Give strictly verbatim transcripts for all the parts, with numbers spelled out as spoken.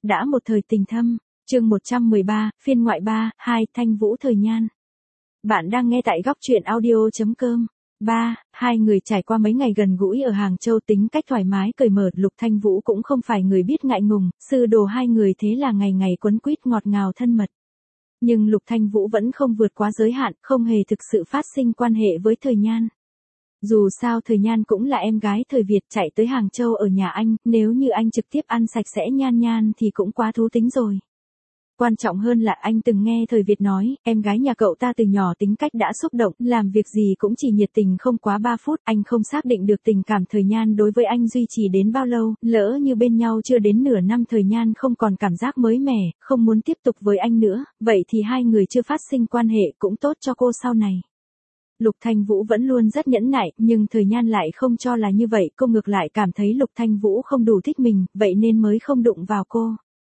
đã một thời tình thâm. Chương một trăm mười ba, phiên ngoại ba, hai, Thanh Vũ Thời Nhan. Bạn đang nghe tại góc truyện audio chấm com. ba. Hai người trải qua mấy ngày gần gũi ở Hàng Châu, tính cách thoải mái cởi mở, Lục Thanh Vũ cũng không phải người biết ngại ngùng, sư đồ hai người thế là ngày ngày quấn quýt ngọt ngào thân mật. Nhưng Lục Thanh Vũ vẫn không vượt quá giới hạn, không hề thực sự phát sinh quan hệ với Thời Nhan. Dù sao Thời Nhan cũng là em gái Thời Việt, chạy tới Hàng Châu ở nhà anh, nếu như anh trực tiếp ăn sạch sẽ Nhan Nhan thì cũng quá thú tính rồi. Quan trọng hơn là anh từng nghe Thời Việt nói, em gái nhà cậu ta từ nhỏ tính cách đã xúc động, làm việc gì cũng chỉ nhiệt tình không quá ba phút, anh không xác định được tình cảm Thời Nhan đối với anh duy trì đến bao lâu, lỡ như bên nhau chưa đến nửa năm Thời Nhan không còn cảm giác mới mẻ, không muốn tiếp tục với anh nữa, vậy thì hai người chưa phát sinh quan hệ cũng tốt cho cô sau này. Lục Thanh Vũ vẫn luôn rất nhẫn nại, nhưng Thời Nhan lại không cho là như vậy, cô ngược lại cảm thấy Lục Thanh Vũ không đủ thích mình, vậy nên mới không đụng vào cô.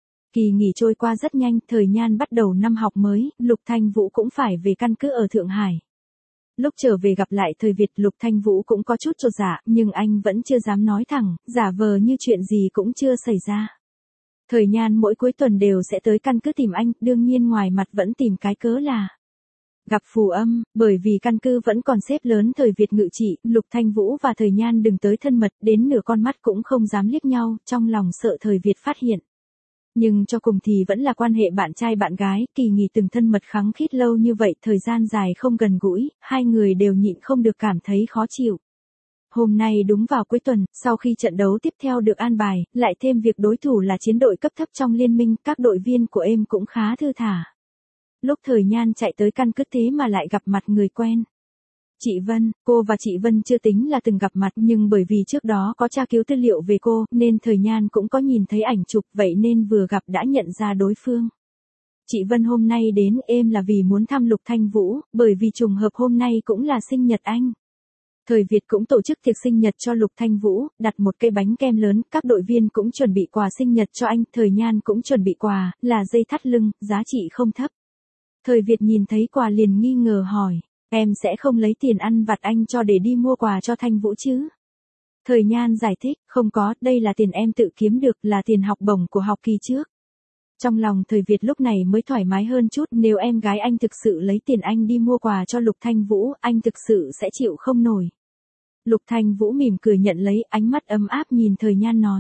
Kỳ nghỉ trôi qua rất nhanh, Thời Nhan bắt đầu năm học mới, Lục Thanh Vũ cũng phải về căn cứ ở Thượng Hải. Lúc trở về gặp lại Thời Việt, Lục Thanh Vũ cũng có chút chột dạ, nhưng anh vẫn chưa dám nói thẳng, giả vờ như chuyện gì cũng chưa xảy ra. Thời Nhan mỗi cuối tuần đều sẽ tới căn cứ tìm anh, đương nhiên ngoài mặt vẫn tìm cái cớ là gặp Phù Âm, bởi vì căn cứ vẫn còn xếp lớn Thời Việt ngự trị, Lục Thanh Vũ và Thời Nhan đừng tới thân mật, đến nửa con mắt cũng không dám liếc nhau, trong lòng sợ Thời Việt phát hiện. Nhưng cho cùng thì vẫn là quan hệ bạn trai bạn gái, kỳ nghỉ từng thân mật khăng khít lâu như vậy, thời gian dài không gần gũi, hai người đều nhịn không được cảm thấy khó chịu. Hôm nay đúng vào cuối tuần, sau khi trận đấu tiếp theo được an bài, lại thêm việc đối thủ là chiến đội cấp thấp trong liên minh, các đội viên của em cũng khá thư thả. Lúc Thời Nhan chạy tới căn cứ thế mà lại gặp mặt người quen. Chị Vân, cô và chị Vân chưa tính là từng gặp mặt, nhưng bởi vì trước đó có tra cứu tư liệu về cô, nên Thời Nhan cũng có nhìn thấy ảnh chụp, vậy nên vừa gặp đã nhận ra đối phương. Chị Vân hôm nay đến em là vì muốn thăm Lục Thanh Vũ, bởi vì trùng hợp hôm nay cũng là sinh nhật anh. Thời Việt cũng tổ chức tiệc sinh nhật cho Lục Thanh Vũ, đặt một cây bánh kem lớn, các đội viên cũng chuẩn bị quà sinh nhật cho anh, Thời Nhan cũng chuẩn bị quà, là dây thắt lưng, giá trị không thấp. Thời Việt nhìn thấy quà liền nghi ngờ hỏi. Em sẽ không lấy tiền ăn vặt anh cho để đi mua quà cho Thanh Vũ chứ? Thời Nhan giải thích, không có, đây là tiền em tự kiếm được, là tiền học bổng của học kỳ trước. Trong lòng Thời Việt lúc này mới thoải mái hơn chút, nếu em gái anh thực sự lấy tiền anh đi mua quà cho Lục Thanh Vũ, anh thực sự sẽ chịu không nổi. Lục Thanh Vũ mỉm cười nhận lấy, ánh mắt ấm áp nhìn Thời Nhan nói.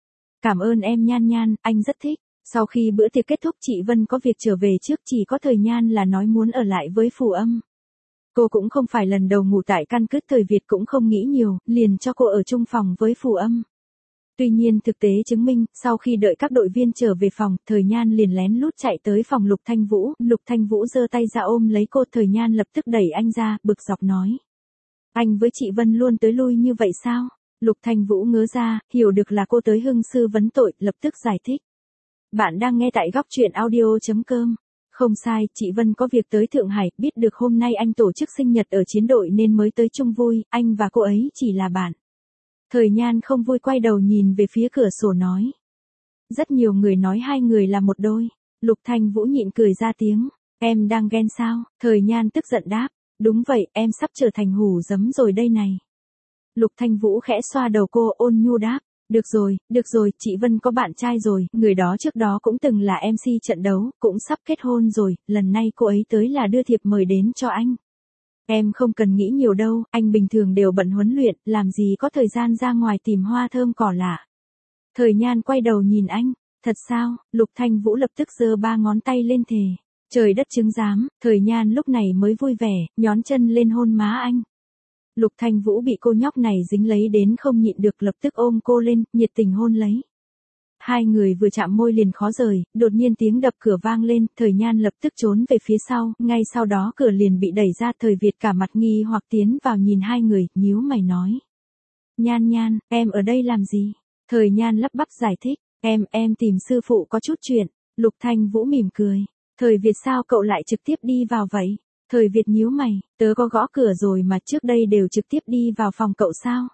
Cảm ơn em Nhan Nhan, anh rất thích. Sau khi bữa tiệc kết thúc, chị Vân có việc trở về trước, chỉ có Thời Nhan là nói muốn ở lại với Phù Âm. Cô cũng không phải lần đầu ngủ tại căn cứ, Thời Việt cũng không nghĩ nhiều, liền cho cô ở chung phòng với Phù Âm. Tuy nhiên thực tế chứng minh, sau khi đợi các đội viên trở về phòng, Thời Nhan liền lén lút chạy tới phòng Lục Thanh Vũ, Lục Thanh Vũ giơ tay ra ôm lấy cô, Thời Nhan lập tức đẩy anh ra, bực dọc nói. Anh với chị Vân luôn tới lui như vậy sao? Lục Thanh Vũ ngớ ra, hiểu được là cô tới hưng sư vấn tội, lập tức giải thích. Bạn đang nghe tại góc truyện audio chấm com. Không sai, chị Vân có việc tới Thượng Hải, biết được hôm nay anh tổ chức sinh nhật ở chiến đội nên mới tới chung vui, anh và cô ấy chỉ là bạn. Thời Nhan không vui quay đầu nhìn về phía cửa sổ nói. Rất nhiều người nói hai người là một đôi. Lục Thanh Vũ nhịn cười ra tiếng. Em đang ghen sao? Thời Nhan tức giận đáp. Đúng vậy, em sắp trở thành hủ giấm rồi đây này. Lục Thanh Vũ khẽ xoa đầu cô, ôn nhu đáp. Được rồi, được rồi, chị Vân có bạn trai rồi, người đó trước đó cũng từng là em xê trận đấu, cũng sắp kết hôn rồi, lần này cô ấy tới là đưa thiệp mời đến cho anh. Em không cần nghĩ nhiều đâu, anh bình thường đều bận huấn luyện, làm gì có thời gian ra ngoài tìm hoa thơm cỏ lạ. Thời Nhan quay đầu nhìn anh, thật sao? Lục Thanh Vũ lập tức giơ ba ngón tay lên thề. Trời đất chứng giám, Thời Nhan lúc này mới vui vẻ, nhón chân lên hôn má anh. Lục Thanh Vũ bị cô nhóc này dính lấy đến không nhịn được, lập tức ôm cô lên, nhiệt tình hôn lấy. Hai người vừa chạm môi liền khó rời, đột nhiên tiếng đập cửa vang lên, Thời Nhan lập tức trốn về phía sau, ngay sau đó cửa liền bị đẩy ra, Thời Việt cả mặt nghi hoặc tiến vào nhìn hai người, nhíu mày nói. Nhan Nhan, em ở đây làm gì? Thời Nhan lắp bắp giải thích, em, em tìm sư phụ có chút chuyện. Lục Thanh Vũ mỉm cười. Thời Việt sao cậu lại trực tiếp đi vào vậy? Thời Việt nhíu mày, tớ có gõ cửa rồi mà, trước đây đều trực tiếp đi vào phòng cậu sao?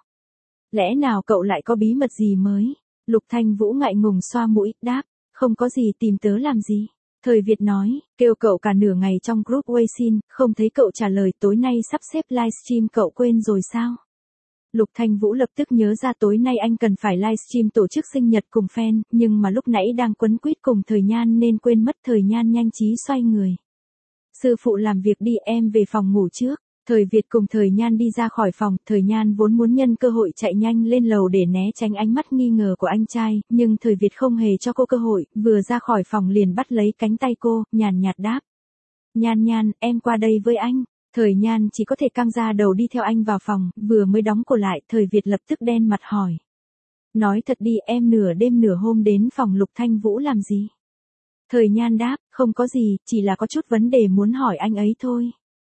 Lẽ nào cậu lại có bí mật gì mới? Lục Thanh Vũ ngại ngùng xoa mũi, đáp, không có gì, tìm tớ làm gì? Thời Việt nói, kêu cậu cả nửa ngày trong group Weixin, không thấy cậu trả lời, tối nay sắp xếp livestream cậu quên rồi sao? Lục Thanh Vũ lập tức nhớ ra tối nay anh cần phải livestream tổ chức sinh nhật cùng fan, nhưng mà lúc nãy đang quấn quýt cùng Thời Nhan nên quên mất. Thời Nhan nhanh trí xoay người. Sư phụ làm việc đi, em về phòng ngủ trước. Thời Việt cùng Thời Nhan đi ra khỏi phòng, Thời Nhan vốn muốn nhân cơ hội chạy nhanh lên lầu để né tránh ánh mắt nghi ngờ của anh trai, nhưng Thời Việt không hề cho cô cơ hội, vừa ra khỏi phòng liền bắt lấy cánh tay cô, nhàn nhạt đáp. Nhan Nhan, em qua đây với anh. Thời Nhan chỉ có thể căng ra đầu đi theo anh vào phòng, vừa mới đóng cửa lại, Thời Việt lập tức đen mặt hỏi. Nói thật đi, em nửa đêm nửa hôm đến phòng Lục Thanh Vũ làm gì? Thời Nhan đáp, không có gì, chỉ là có chút vấn đề muốn hỏi anh ấy thôi.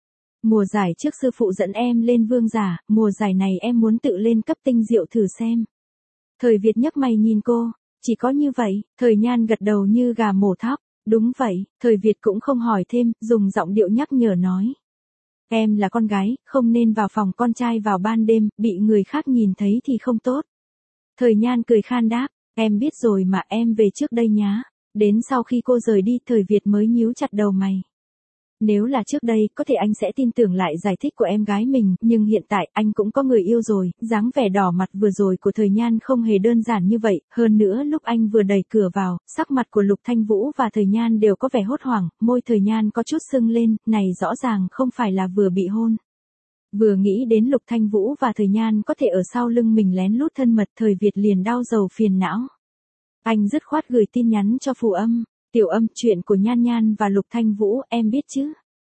Mùa giải trước sư phụ dẫn em lên vương giả, mùa giải này em muốn tự lên cấp tinh diệu thử xem. Thời Việt nhấc mày nhìn cô, chỉ có như vậy. Thời Nhan gật đầu như gà mổ thóc, đúng vậy. Thời Việt cũng không hỏi thêm, dùng giọng điệu nhắc nhở nói. Em là con gái, không nên vào phòng con trai vào ban đêm, bị người khác nhìn thấy thì không tốt. Thời Nhan cười khan đáp, em biết rồi mà, em về trước đây nhá. Đến sau khi cô rời đi, Thời Việt mới nhíu chặt đầu mày. Nếu là trước đây, có thể anh sẽ tin tưởng lại giải thích của em gái mình, nhưng hiện tại anh cũng có người yêu rồi. Dáng vẻ đỏ mặt vừa rồi của Thời Nhan không hề đơn giản như vậy, hơn nữa lúc anh vừa đẩy cửa vào, sắc mặt của Lục Thanh Vũ và Thời Nhan đều có vẻ hốt hoảng, môi Thời Nhan có chút sưng lên, này rõ ràng không phải là vừa bị hôn. Vừa nghĩ đến Lục Thanh Vũ và Thời Nhan có thể ở sau lưng mình lén lút thân mật, Thời Việt liền đau đầu phiền não. Anh dứt khoát gửi tin nhắn cho Phù Âm. Tiểu Âm, chuyện của Nhan Nhan và Lục Thanh Vũ em biết chứ?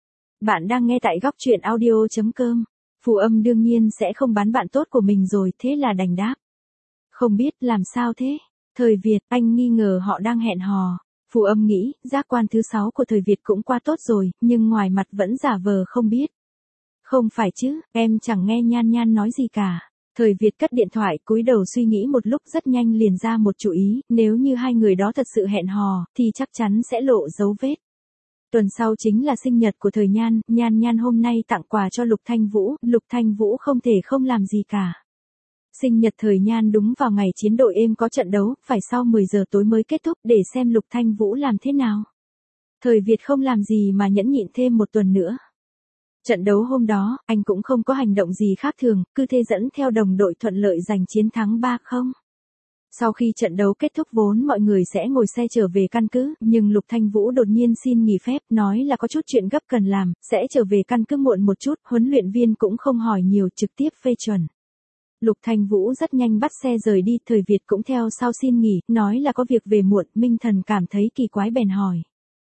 Bạn đang nghe tại góc truyện audio chấm com. Phù Âm đương nhiên sẽ không bán bạn tốt của mình rồi, thế là đành đáp. Không biết, làm sao thế? Thời Việt, anh nghi ngờ họ đang hẹn hò. Phù Âm nghĩ, giác quan thứ sáu của Thời Việt cũng qua tốt rồi, nhưng ngoài mặt vẫn giả vờ không biết. Không phải chứ, em chẳng nghe Nhan Nhan nói gì cả. Thời Việt cất điện thoại, cúi đầu suy nghĩ một lúc rất nhanh liền ra một chủ ý, nếu như hai người đó thật sự hẹn hò, thì chắc chắn sẽ lộ dấu vết. Tuần sau chính là sinh nhật của Thời Nhan, Nhan Nhan hôm nay tặng quà cho Lục Thanh Vũ, Lục Thanh Vũ không thể không làm gì cả. Sinh nhật Thời Nhan đúng vào ngày chiến đội êm có trận đấu, phải sau mười giờ tối mới kết thúc để xem Lục Thanh Vũ làm thế nào. Thời Việt không làm gì mà nhẫn nhịn thêm một tuần nữa. Trận đấu hôm đó, anh cũng không có hành động gì khác thường, cứ thế dẫn theo đồng đội thuận lợi giành chiến thắng ba không. Sau khi trận đấu kết thúc vốn mọi người sẽ ngồi xe trở về căn cứ, nhưng Lục Thanh Vũ đột nhiên xin nghỉ phép, nói là có chút chuyện gấp cần làm, sẽ trở về căn cứ muộn một chút, huấn luyện viên cũng không hỏi nhiều, trực tiếp phê chuẩn. Lục Thanh Vũ rất nhanh bắt xe rời đi, Thời Việt cũng theo sau xin nghỉ, nói là có việc về muộn, Minh Thần cảm thấy kỳ quái bèn hỏi.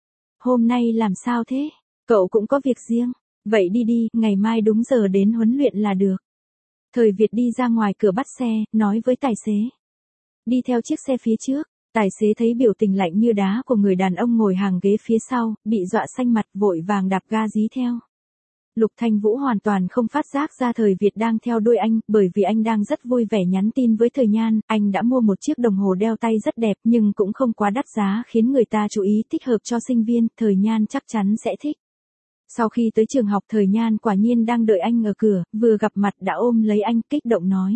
Hôm nay làm sao thế? Cậu cũng có việc riêng? Vậy đi đi, ngày mai đúng giờ đến huấn luyện là được. Thời Việt đi ra ngoài cửa bắt xe, nói với tài xế. Đi theo chiếc xe phía trước, tài xế thấy biểu tình lạnh như đá của người đàn ông ngồi hàng ghế phía sau, bị dọa xanh mặt, vội vàng đạp ga dí theo. Lục Thanh Vũ hoàn toàn không phát giác ra Thời Việt đang theo đuôi anh, bởi vì anh đang rất vui vẻ nhắn tin với Thời Nhan, anh đã mua một chiếc đồng hồ đeo tay rất đẹp nhưng cũng không quá đắt giá khiến người ta chú ý, thích hợp cho sinh viên, Thời Nhan chắc chắn sẽ thích. Sau khi tới trường học, Thời Nhan quả nhiên đang đợi anh ở cửa, vừa gặp mặt đã ôm lấy anh, kích động nói.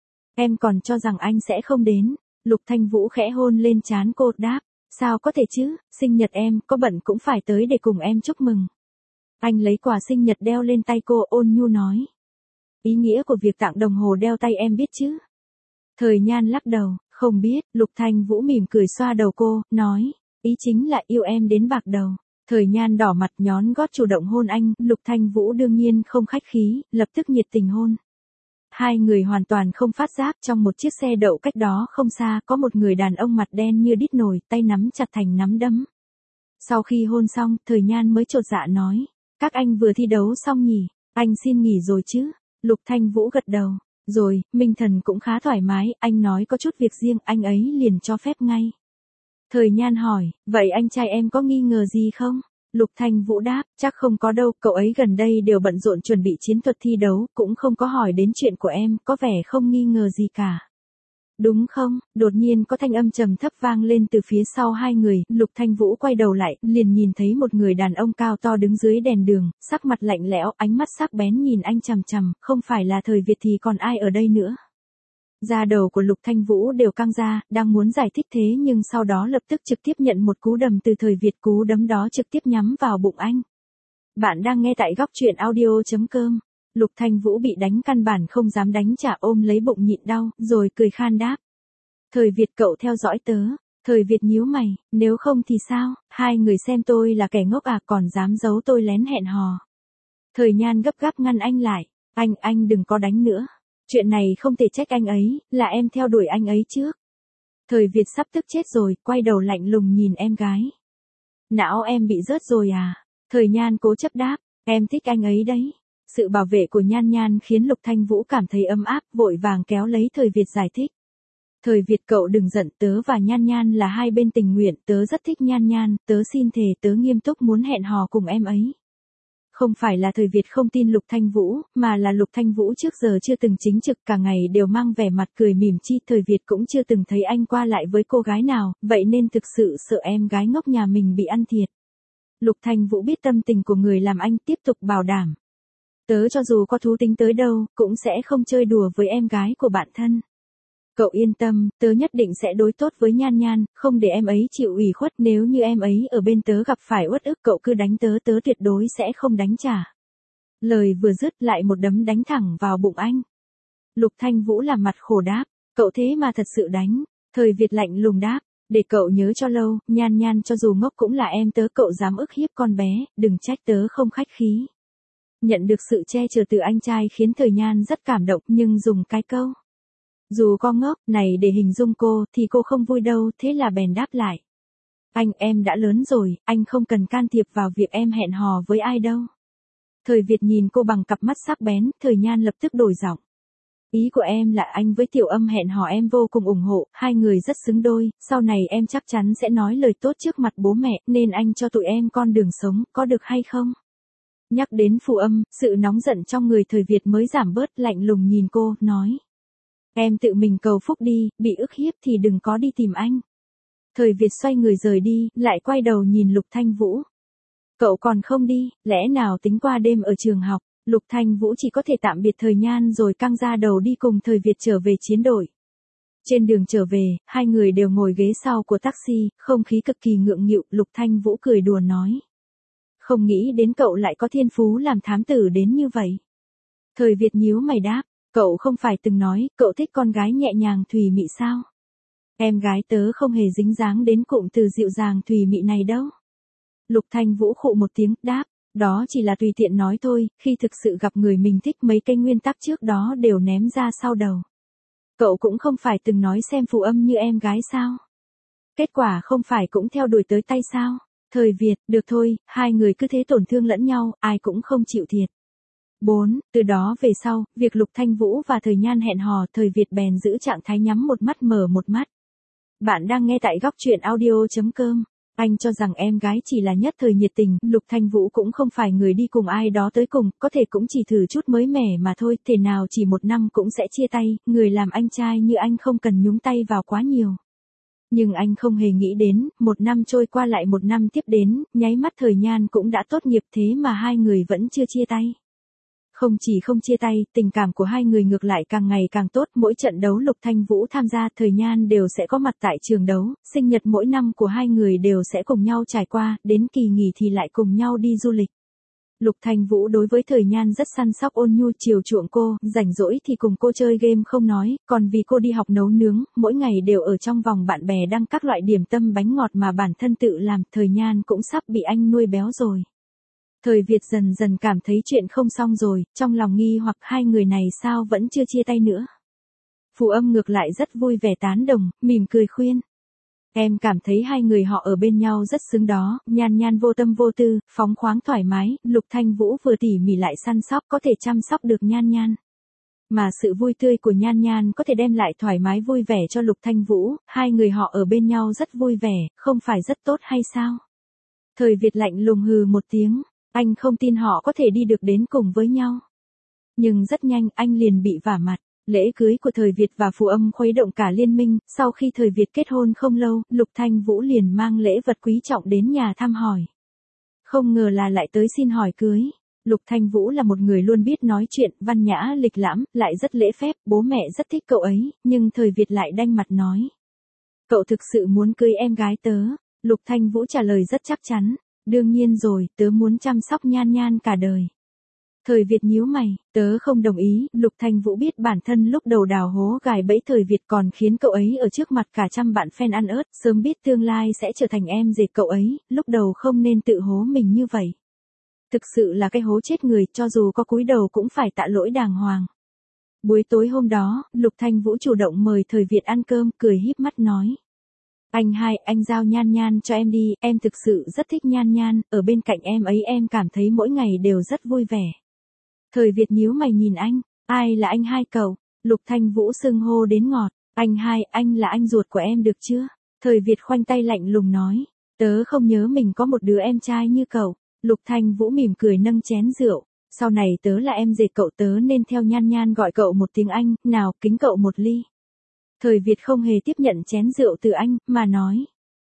Em còn cho rằng anh sẽ không đến. Lục Thanh Vũ khẽ hôn lên trán cô, đáp. Sao có thể chứ, sinh nhật em, có bận cũng phải tới để cùng em chúc mừng. Anh lấy quà sinh nhật đeo lên tay cô, ôn nhu nói. Ý nghĩa của việc tặng đồng hồ đeo tay em biết chứ? Thời Nhan lắc đầu, không biết. Lục Thanh Vũ mỉm cười xoa đầu cô, nói. Ý chính là yêu em đến bạc đầu. Thời Nhan đỏ mặt nhón gót chủ động hôn anh, Lục Thanh Vũ đương nhiên không khách khí, lập tức nhiệt tình hôn. Hai người hoàn toàn không phát giác, trong một chiếc xe đậu cách đó không xa, có một người đàn ông mặt đen như đít nồi, tay nắm chặt thành nắm đấm. Sau khi hôn xong, Thời Nhan mới chột dạ nói, các anh vừa thi đấu xong nhỉ, anh xin nghỉ rồi chứ? Lục Thanh Vũ gật đầu, rồi, Minh Thần cũng khá thoải mái, anh nói có chút việc riêng, anh ấy liền cho phép ngay. Thời Nhan hỏi, vậy anh trai em có nghi ngờ gì không? Lục Thanh Vũ đáp, chắc không có đâu, cậu ấy gần đây đều bận rộn chuẩn bị chiến thuật thi đấu, cũng không có hỏi đến chuyện của em, có vẻ không nghi ngờ gì cả. Đúng không? Đột nhiên có thanh âm trầm thấp vang lên từ phía sau hai người, Lục Thanh Vũ quay đầu lại, liền nhìn thấy một người đàn ông cao to đứng dưới đèn đường, sắc mặt lạnh lẽo, ánh mắt sắc bén nhìn anh chằm chằm, không phải là Thời Việt thì còn ai ở đây nữa. Da đầu của Lục Thanh Vũ đều căng ra, đang muốn giải thích thế nhưng sau đó lập tức trực tiếp nhận một cú đấm từ Thời Việt, cú đấm đó trực tiếp nhắm vào bụng anh. Bạn đang nghe tại góc truyện audio chấm com. Lục Thanh Vũ bị đánh căn bản không dám đánh trả, ôm lấy bụng nhịn đau, rồi cười khan đáp. Thời Việt cậu theo dõi tớ. Thời Việt nhíu mày, nếu không thì sao, hai người xem tôi là kẻ ngốc à, còn dám giấu tôi lén hẹn hò. Thời Nhan gấp gáp ngăn anh lại, anh, anh đừng có đánh nữa. Chuyện này không thể trách anh ấy, là em theo đuổi anh ấy trước. Thời Việt sắp tức chết rồi, quay đầu lạnh lùng nhìn em gái. Não em bị rớt rồi à? Thời Nhan cố chấp đáp, em thích anh ấy đấy. Sự bảo vệ của Nhan Nhan khiến Lục Thanh Vũ cảm thấy ấm áp, vội vàng kéo lấy Thời Việt giải thích. Thời Việt cậu đừng giận, tớ và Nhan Nhan là hai bên tình nguyện, tớ rất thích Nhan Nhan, tớ xin thề tớ nghiêm túc muốn hẹn hò cùng em ấy. Không phải là Thời Việt không tin Lục Thanh Vũ, mà là Lục Thanh Vũ trước giờ chưa từng chính trực, cả ngày đều mang vẻ mặt cười mỉm chi, Thời Việt cũng chưa từng thấy anh qua lại với cô gái nào, vậy nên thực sự sợ em gái ngốc nhà mình bị ăn thiệt. Lục Thanh Vũ biết tâm tình của người làm anh, tiếp tục bảo đảm. Tớ cho dù có thú tính tới đâu, cũng sẽ không chơi đùa với em gái của bạn thân. Cậu yên tâm, tớ nhất định sẽ đối tốt với Nhan Nhan, không để em ấy chịu ủy khuất, nếu như em ấy ở bên tớ gặp phải uất ức cậu cứ đánh tớ, tớ tuyệt đối sẽ không đánh trả. Lời vừa dứt lại một đấm đánh thẳng vào bụng anh. Lục Thanh Vũ làm mặt khổ đáp, cậu thế mà thật sự đánh. Thời Việt lạnh lùng đáp, để cậu nhớ cho lâu, Nhan Nhan cho dù ngốc cũng là em tớ, cậu dám ức hiếp con bé, đừng trách tớ không khách khí. Nhận được sự che chở từ anh trai khiến Thời Nhan rất cảm động, nhưng dùng cái câu. Dù con ngốc này để hình dung cô thì cô không vui đâu, thế là bèn đáp lại. Anh, em đã lớn rồi, anh không cần can thiệp vào việc em hẹn hò với ai đâu. Thời Việt nhìn cô bằng cặp mắt sắc bén, Thời Nhan lập tức đổi giọng. Ý của em là anh với Tiểu Âm hẹn hò em vô cùng ủng hộ, hai người rất xứng đôi, sau này em chắc chắn sẽ nói lời tốt trước mặt bố mẹ, nên anh cho tụi em con đường sống, có được hay không? Nhắc đến Phù Âm, sự nóng giận trong người Thời Việt mới giảm bớt, lạnh lùng nhìn cô, nói. Em tự mình cầu phúc đi, bị ức hiếp thì đừng có đi tìm anh. Thời Việt xoay người rời đi, lại quay đầu nhìn Lục Thanh Vũ. Cậu còn không đi, lẽ nào tính qua đêm ở trường học? Lục Thanh Vũ chỉ có thể tạm biệt Thời Nhan rồi căng ra đầu đi cùng Thời Việt trở về chiến đội. Trên đường trở về, hai người đều ngồi ghế sau của taxi, không khí cực kỳ ngượng nghịu, Lục Thanh Vũ cười đùa nói. Không nghĩ đến cậu lại có thiên phú làm thám tử đến như vậy. Thời Việt nhíu mày đáp. Cậu không phải từng nói, cậu thích con gái nhẹ nhàng thùy mị sao? Em gái tớ không hề dính dáng đến cụm từ dịu dàng thùy mị này đâu. Lục Thanh Vũ khụ một tiếng, đáp, đó chỉ là tùy tiện nói thôi, khi thực sự gặp người mình thích mấy cái nguyên tắc trước đó đều ném ra sau đầu. Cậu cũng không phải từng nói xem Phù Âm như em gái sao? Kết quả không phải cũng theo đuổi tới tay sao? Thời Việt, được thôi, hai người cứ thế tổn thương lẫn nhau, ai cũng không chịu thiệt. bốn. Từ đó về sau, việc Lục Thanh Vũ và Thời Nhan hẹn hò, Thời Việt bèn giữ trạng thái nhắm một mắt mở một mắt. Bạn đang nghe tại góc truyện audio chấm com. Anh cho rằng em gái chỉ là nhất thời nhiệt tình, Lục Thanh Vũ cũng không phải người đi cùng ai đó tới cùng, có thể cũng chỉ thử chút mới mẻ mà thôi, thể nào chỉ một năm cũng sẽ chia tay, người làm anh trai như anh không cần nhúng tay vào quá nhiều. Nhưng anh không hề nghĩ đến, một năm trôi qua lại một năm tiếp đến, nháy mắt Thời Nhan cũng đã tốt nghiệp thế mà hai người vẫn chưa chia tay. Không chỉ không chia tay, tình cảm của hai người ngược lại càng ngày càng tốt, mỗi trận đấu Lục Thanh Vũ tham gia, Thời Nhan đều sẽ có mặt tại trường đấu, sinh nhật mỗi năm của hai người đều sẽ cùng nhau trải qua, đến kỳ nghỉ thì lại cùng nhau đi du lịch. Lục Thanh Vũ đối với Thời Nhan rất săn sóc ôn nhu chiều chuộng cô, rảnh rỗi thì cùng cô chơi game không nói, còn vì cô đi học nấu nướng, mỗi ngày đều ở trong vòng bạn bè đăng các loại điểm tâm bánh ngọt mà bản thân tự làm, Thời Nhan cũng sắp bị anh nuôi béo rồi. Thời Việt dần dần cảm thấy chuyện không xong rồi, trong lòng nghi hoặc hai người này sao vẫn chưa chia tay nữa. Phù Âm ngược lại rất vui vẻ tán đồng, mỉm cười khuyên. Em cảm thấy hai người họ ở bên nhau rất xứng đó, Nhan Nhan vô tâm vô tư, phóng khoáng thoải mái, Lục Thanh Vũ vừa tỉ mỉ lại săn sóc có thể chăm sóc được Nhan Nhan. Mà sự vui tươi của Nhan Nhan có thể đem lại thoải mái vui vẻ cho Lục Thanh Vũ, hai người họ ở bên nhau rất vui vẻ, không phải rất tốt hay sao? Thời Việt lạnh lùng hừ một tiếng. Anh không tin họ có thể đi được đến cùng với nhau. Nhưng rất nhanh anh liền bị vả mặt. Lễ cưới của Thời Việt và Phù Âm khuấy động cả liên minh, sau khi Thời Việt kết hôn không lâu, Lục Thanh Vũ liền mang lễ vật quý trọng đến nhà thăm hỏi. Không ngờ là lại tới xin hỏi cưới. Lục Thanh Vũ là một người luôn biết nói chuyện, văn nhã, lịch lãm, lại rất lễ phép, bố mẹ rất thích cậu ấy, nhưng Thời Việt lại đanh mặt nói. Cậu thực sự muốn cưới em gái tớ? Lục Thanh Vũ trả lời rất chắc chắn. Đương nhiên rồi, tớ muốn chăm sóc Nhan Nhan cả đời. Thời Việt nhíu mày, tớ không đồng ý, Lục Thanh Vũ biết bản thân lúc đầu đào hố gài bẫy Thời Việt còn khiến cậu ấy ở trước mặt cả trăm bạn fan ăn ớt, sớm biết tương lai sẽ trở thành em rể cậu ấy, lúc đầu không nên tự hố mình như vậy. Thực sự là cái hố chết người, cho dù có cúi đầu cũng phải tạ lỗi đàng hoàng. Buổi tối hôm đó, Lục Thanh Vũ chủ động mời Thời Việt ăn cơm, cười híp mắt nói. Anh hai, anh giao Nhan Nhan cho em đi, em thực sự rất thích Nhan Nhan, ở bên cạnh em ấy em cảm thấy mỗi ngày đều rất vui vẻ. Thời Việt nhíu mày nhìn anh, ai là anh hai cậu? Lục Thanh Vũ xưng hô đến ngọt, anh hai, anh là anh ruột của em được chưa? Thời Việt khoanh tay lạnh lùng nói, tớ không nhớ mình có một đứa em trai như cậu. Lục Thanh Vũ mỉm cười nâng chén rượu, sau này tớ là em rể cậu, tớ nên theo Nhan Nhan gọi cậu một tiếng anh, nào kính cậu một ly. Thời Việt không hề tiếp nhận chén rượu từ anh, mà nói,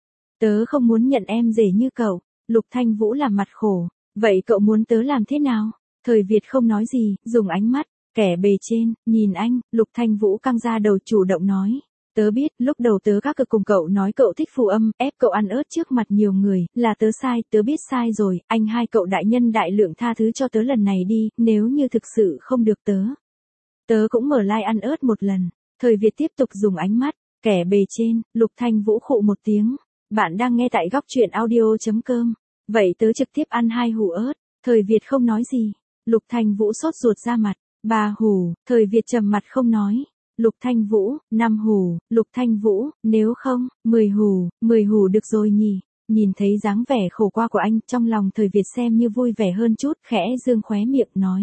tớ không muốn nhận em rể như cậu. Lục Thanh Vũ làm mặt khổ, vậy cậu muốn tớ làm thế nào? Thời Việt không nói gì, dùng ánh mắt kẻ bề trên nhìn anh. Lục Thanh Vũ căng ra đầu chủ động nói, tớ biết, lúc đầu tớ các cực cùng cậu nói cậu thích Phù Âm, ép cậu ăn ớt trước mặt nhiều người, là tớ sai, tớ biết sai rồi, anh hai cậu đại nhân đại lượng tha thứ cho tớ lần này đi, nếu như thực sự không được tớ. Tớ cũng mở like ăn ớt một lần. Thời Việt tiếp tục dùng ánh mắt kẻ bề trên. Lục Thanh Vũ khụ một tiếng, bạn đang nghe tại góc truyện audio.com, vậy tớ trực tiếp ăn hai hũ ớt. Thời Việt không nói gì. Lục Thanh Vũ sốt ruột ra mặt, ba hủ. Thời Việt trầm mặt không nói. Lục Thanh Vũ, năm hủ. Lục Thanh Vũ, nếu không, mười hủ. Mười hủ được rồi nhỉ. Nhìn thấy dáng vẻ khổ qua của anh, trong lòng Thời Việt xem như vui vẻ hơn chút, khẽ dương khóe miệng nói,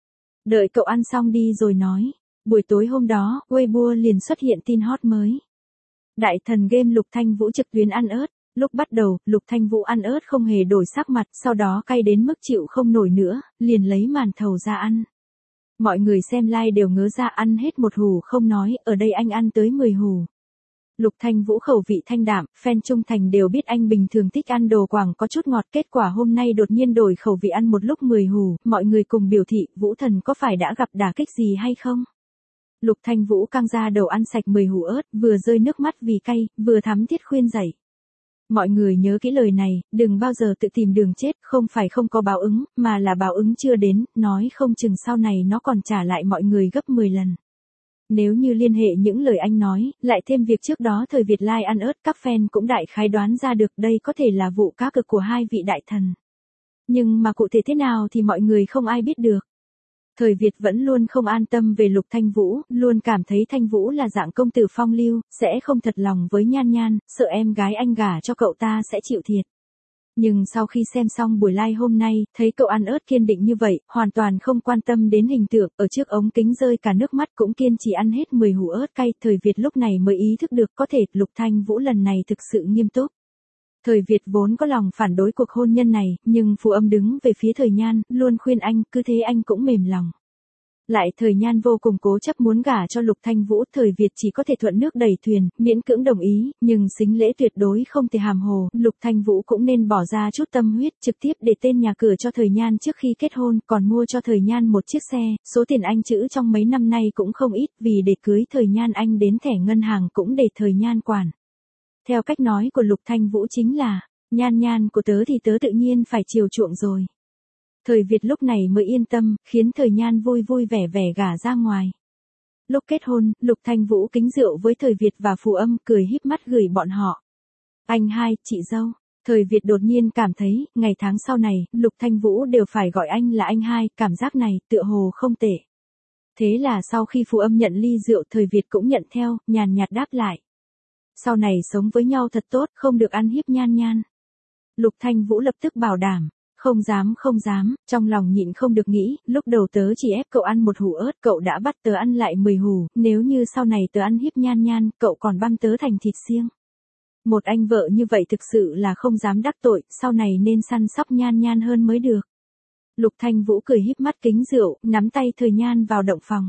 đợi cậu ăn xong đi rồi nói. Buổi tối hôm đó, Weibo liền xuất hiện tin hot mới. Đại thần game Lục Thanh Vũ trực tuyến ăn ớt. Lúc bắt đầu, Lục Thanh Vũ ăn ớt không hề đổi sắc mặt, sau đó cay đến mức chịu không nổi nữa, liền lấy màn thầu ra ăn. Mọi người xem like đều ngớ ra, ăn hết một hủ không nói, ở đây anh ăn tới mười hủ. Lục Thanh Vũ khẩu vị thanh đạm, fan trung thành đều biết anh bình thường thích ăn đồ Quảng có chút ngọt, kết quả hôm nay đột nhiên đổi khẩu vị ăn một lúc mười hủ, mọi người cùng biểu thị, Vũ thần có phải đã gặp đả kích gì hay không? Lục Thanh Vũ căng ra đầu ăn sạch mười hủ ớt, vừa rơi nước mắt vì cay, vừa thắm thiết khuyên dạy. Mọi người nhớ kỹ lời này, đừng bao giờ tự tìm đường chết, không phải không có báo ứng, mà là báo ứng chưa đến, nói không chừng sau này nó còn trả lại mọi người gấp mười lần. Nếu như liên hệ những lời anh nói, lại thêm việc trước đó Thời Việt like ăn ớt, các fan cũng đại khái đoán ra được đây có thể là vụ cá cược của hai vị đại thần. Nhưng mà cụ thể thế nào thì mọi người không ai biết được. Thời Việt vẫn luôn không an tâm về Lục Thanh Vũ, luôn cảm thấy Thanh Vũ là dạng công tử phong lưu, sẽ không thật lòng với Nhan Nhan, sợ em gái anh gả cho cậu ta sẽ chịu thiệt. Nhưng sau khi xem xong buổi live hôm nay, thấy cậu ăn ớt kiên định như vậy, hoàn toàn không quan tâm đến hình tượng, ở trước ống kính rơi cả nước mắt cũng kiên trì ăn hết mười hũ ớt cay. Thời Việt lúc này mới ý thức được có thể Lục Thanh Vũ lần này thực sự nghiêm túc. Thời Việt vốn có lòng phản đối cuộc hôn nhân này, nhưng Phù Âm đứng về phía Thời Nhan, luôn khuyên anh, cứ thế anh cũng mềm lòng. Lại Thời Nhan vô cùng cố chấp muốn gả cho Lục Thanh Vũ, Thời Việt chỉ có thể thuận nước đẩy thuyền, miễn cưỡng đồng ý, nhưng sính lễ tuyệt đối không thể hàm hồ, Lục Thanh Vũ cũng nên bỏ ra chút tâm huyết, trực tiếp để tên nhà cửa cho Thời Nhan trước khi kết hôn, còn mua cho Thời Nhan một chiếc xe, số tiền anh trữ trong mấy năm nay cũng không ít, vì để cưới Thời Nhan anh đến thẻ ngân hàng cũng để Thời Nhan quản. Theo cách nói của Lục Thanh Vũ chính là, Nhan Nhan của tớ thì tớ tự nhiên phải chiều chuộng rồi. Thời Việt lúc này mới yên tâm, khiến Thời Nhan vui vui vẻ vẻ gả ra ngoài. Lúc kết hôn, Lục Thanh Vũ kính rượu với Thời Việt và Phù Âm, cười híp mắt gửi bọn họ. Anh hai, chị dâu. Thời Việt đột nhiên cảm thấy, ngày tháng sau này, Lục Thanh Vũ đều phải gọi anh là anh hai, cảm giác này, tựa hồ không tệ. Thế là sau khi Phù Âm nhận ly rượu, Thời Việt cũng nhận theo, nhàn nhạt đáp lại. Sau này sống với nhau thật tốt, không được ăn hiếp Nhan Nhan. Lục Thanh Vũ lập tức bảo đảm. Không dám không dám, trong lòng nhịn không được nghĩ, lúc đầu tớ chỉ ép cậu ăn một hũ ớt, cậu đã bắt tớ ăn lại mười hũ, nếu như sau này tớ ăn hiếp Nhan Nhan, cậu còn băm tớ thành thịt xiêng. Một anh vợ như vậy thực sự là không dám đắc tội, sau này nên săn sóc Nhan Nhan hơn mới được. Lục Thanh Vũ cười híp mắt kính rượu, nắm tay Thời Nhan vào động phòng.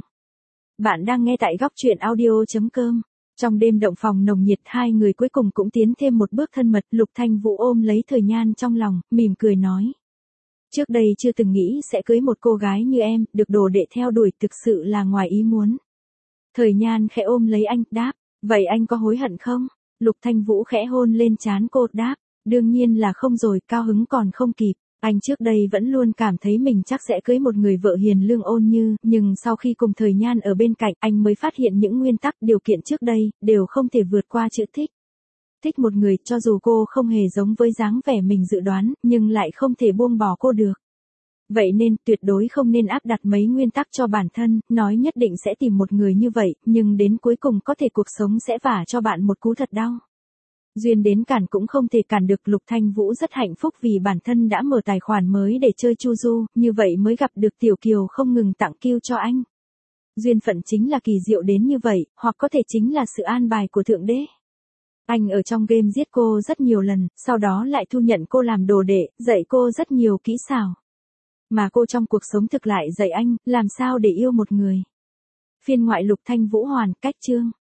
Bạn đang nghe tại góc truyện audio.com. Trong đêm động phòng nồng nhiệt, hai người cuối cùng cũng tiến thêm một bước thân mật, Lục Thanh Vũ ôm lấy Thời Nhan trong lòng, mỉm cười nói. Trước đây chưa từng nghĩ sẽ cưới một cô gái như em, được đồ đệ theo đuổi, thực sự là ngoài ý muốn. Thời Nhan khẽ ôm lấy anh, đáp, vậy anh có hối hận không? Lục Thanh Vũ khẽ hôn lên trán cô, đáp, đương nhiên là không rồi, cao hứng còn không kịp. Anh trước đây vẫn luôn cảm thấy mình chắc sẽ cưới một người vợ hiền lương ôn như, nhưng sau khi cùng Thời Nhan ở bên cạnh, anh mới phát hiện những nguyên tắc điều kiện trước đây, đều không thể vượt qua chữ thích. Thích một người cho dù cô không hề giống với dáng vẻ mình dự đoán, nhưng lại không thể buông bỏ cô được. Vậy nên tuyệt đối không nên áp đặt mấy nguyên tắc cho bản thân, nói nhất định sẽ tìm một người như vậy, nhưng đến cuối cùng có thể cuộc sống sẽ vả cho bạn một cú thật đau. Duyên đến cản cũng không thể cản được. Lục Thanh Vũ rất hạnh phúc vì bản thân đã mở tài khoản mới để chơi chu du, như vậy mới gặp được Tiểu Kiều không ngừng tặng kiêu cho anh. Duyên phận chính là kỳ diệu đến như vậy, hoặc có thể chính là sự an bài của Thượng Đế. Anh ở trong game giết cô rất nhiều lần, sau đó lại thu nhận cô làm đồ đệ, dạy cô rất nhiều kỹ xảo. Mà cô trong cuộc sống thực lại dạy anh, làm sao để yêu một người. Phiên ngoại Lục Thanh Vũ hoàn cách chương.